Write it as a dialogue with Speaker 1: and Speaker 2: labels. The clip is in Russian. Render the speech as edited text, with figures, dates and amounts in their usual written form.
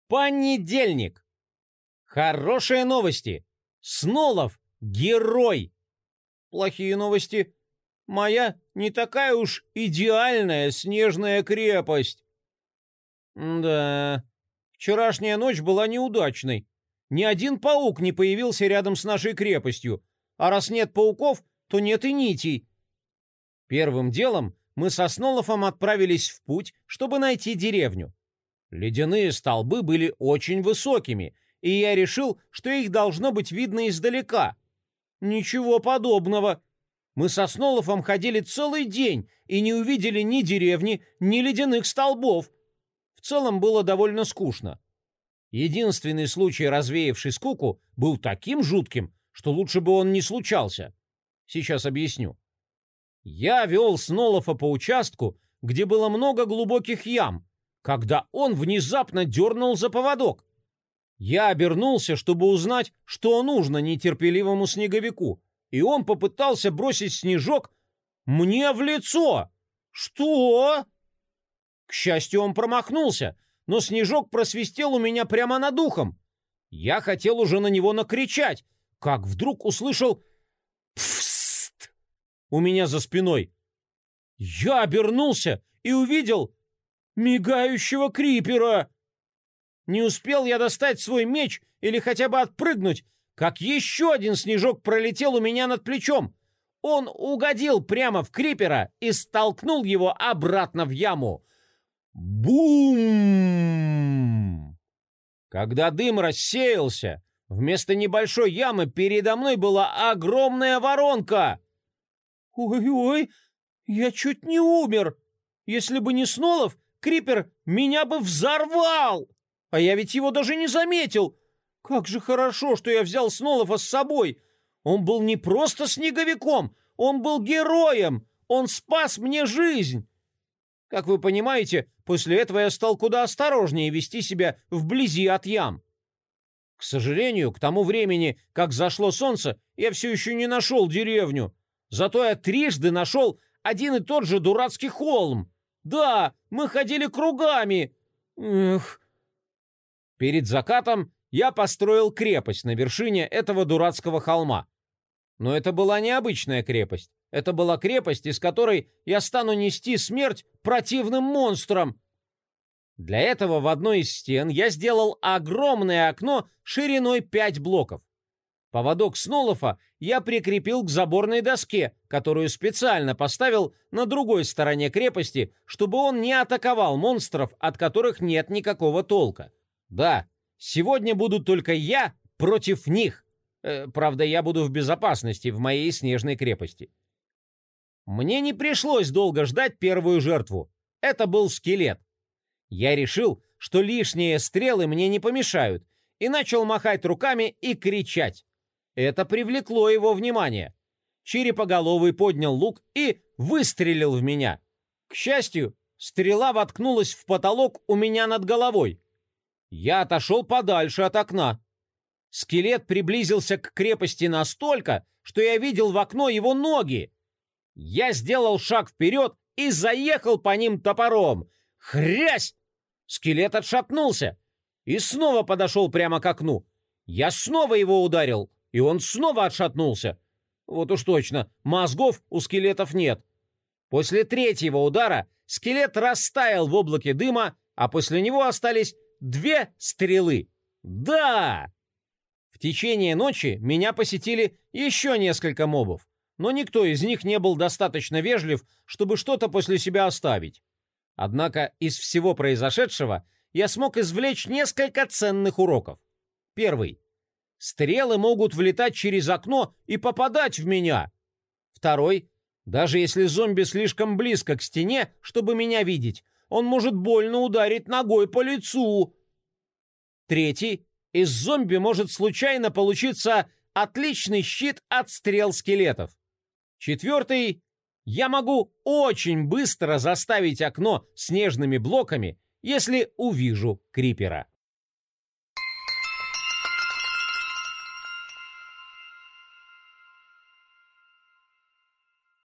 Speaker 1: Понедельник. Хорошие новости. Снолов — герой. Плохие новости. Моя не такая уж идеальная снежная крепость. Да, вчерашняя ночь была неудачной. Ни один паук не появился рядом с нашей крепостью, а раз нет пауков, то нет и нитей. Первым делом мы со Снолофом отправились в путь, чтобы найти деревню. Ледяные столбы были очень высокими, и я решил, что их должно быть видно издалека. Ничего подобного. Мы со Снолофом ходили целый день и не увидели ни деревни, ни ледяных столбов. В целом было довольно скучно. Единственный случай, развеявший скуку, был таким жутким, что лучше бы он не случался. Сейчас объясню. Я вел Снолофа по участку, где было много глубоких ям, когда он внезапно дернул за поводок. Я обернулся, чтобы узнать, что нужно нетерпеливому снеговику, и он попытался бросить снежок мне в лицо. Что? К счастью, он промахнулся, но снежок просвистел у меня прямо над ухом. Я хотел уже на него накричать, как вдруг услышал «пфст» у меня за спиной. Я обернулся и увидел мигающего крипера. Не успел я достать свой меч или хотя бы отпрыгнуть, как еще один снежок пролетел у меня над плечом. Он угодил прямо в крипера и столкнул его обратно в яму. Бум! Когда дым рассеялся, вместо небольшой ямы передо мной была огромная воронка. Ой-ой, я чуть не умер. Если бы не Снолов, крипер меня бы взорвал. А я ведь его даже не заметил. Как же хорошо, что я взял Снолова с собой. Он был не просто снеговиком, он был героем. Он спас мне жизнь. Как вы понимаете, после этого я стал куда осторожнее вести себя вблизи от ям. К сожалению, к тому времени, как зашло солнце, я все еще не нашел деревню. Зато я трижды нашел один и тот же дурацкий холм. Да, мы ходили кругами. Эх. Перед закатом я построил крепость на вершине этого дурацкого холма. Но это была не обычная крепость. Это была крепость, из которой я стану нести смерть противным монстрам. Для этого в одной из стен я сделал огромное окно шириной 5 блоков. Поводок Снолофа я прикрепил к заборной доске, которую специально поставил на другой стороне крепости, чтобы он не атаковал монстров, от которых нет никакого толка. Да, сегодня буду только я против них. Правда, я буду в безопасности в моей снежной крепости. Мне не пришлось долго ждать первую жертву. Это был скелет. Я решил, что лишние стрелы мне не помешают, и начал махать руками и кричать. Это привлекло его внимание. Черепоголовый поднял лук и выстрелил в меня. К счастью, стрела воткнулась в потолок у меня над головой. Я отошел подальше от окна. Скелет приблизился к крепости настолько, что я видел в окно его ноги. Я сделал шаг вперед и заехал по ним топором. Хрясь! Скелет отшатнулся и снова подошел прямо к окну. Я снова его ударил, и он снова отшатнулся. Вот уж точно, мозгов у скелетов нет. После третьего удара скелет растаял в облаке дыма, а после него остались 2 стрелы. Да! В течение ночи меня посетили еще несколько мобов, но никто из них не был достаточно вежлив, чтобы что-то после себя оставить. Однако из всего произошедшего я смог извлечь несколько ценных уроков. Первый. Стрелы могут влетать через окно и попадать в меня. Второй. Даже если зомби слишком близко к стене, чтобы меня видеть, он может больно ударить ногой по лицу. Третий. Из зомби может случайно получиться отличный щит от стрел скелетов. Четвертый. Я могу очень быстро заставить окно снежными блоками, если увижу крипера.